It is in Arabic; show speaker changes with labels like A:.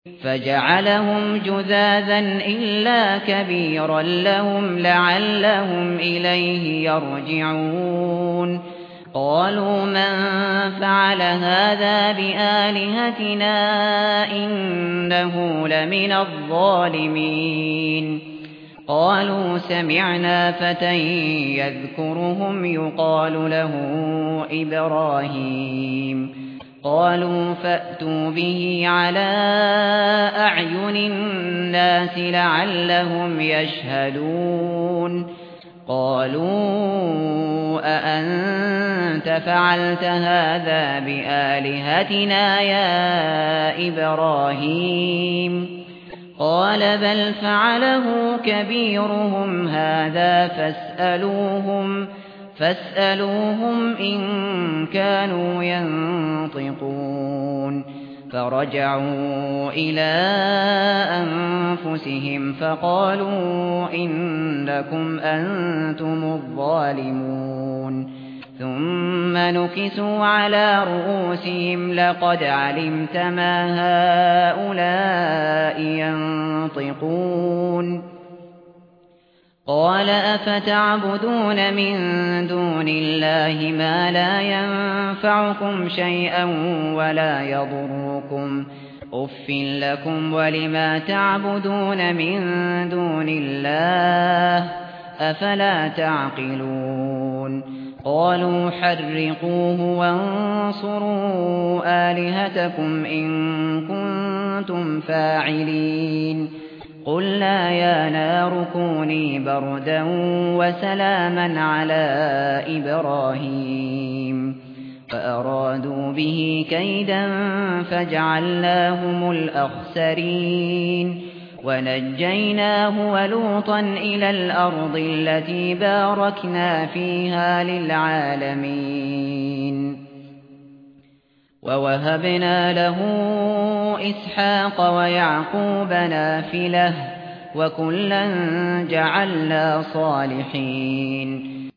A: فجعلهم جذاذا إلا كبيرا لهم لعلهم إليه يرجعون قالوا من فعل هذا بآلهتنا إنه لمن الظالمين قالوا سمعنا فتى يذكرهم يقال له إبراهيم قالوا فأتوا به على أعين الناس لعلهم يشهدون قالوا أأنت فعلت هذا بآلهتنا يا إبراهيم قال بل فعله كبيرهم هذا فاسألوهم إن كانوا ينطقون فرجعوا إلى أنفسهم فقالوا إنكم أنتم الظالمون ثم نكسوا على رؤوسهم لقد علمت ما هؤلاء ينطقون قال أفتعبدون من دون الله ما لا ينفعكم شيئا ولا يضركم أف لكم ولما تعبدون من دون الله أفلا تعقلون قالوا حرقوه وانصروا آلهتكم إن كنتم فاعلين قلنا يا نار كوني بردا وسلاما على إبراهيم فأرادوا به كيدا فجعلناهم الأخسرين ونجيناه ولوطا إلى الأرض التي باركنا فيها للعالمين ووهبنا له إسحاق ويعقوب نافلة وكلا جعلنا صالحين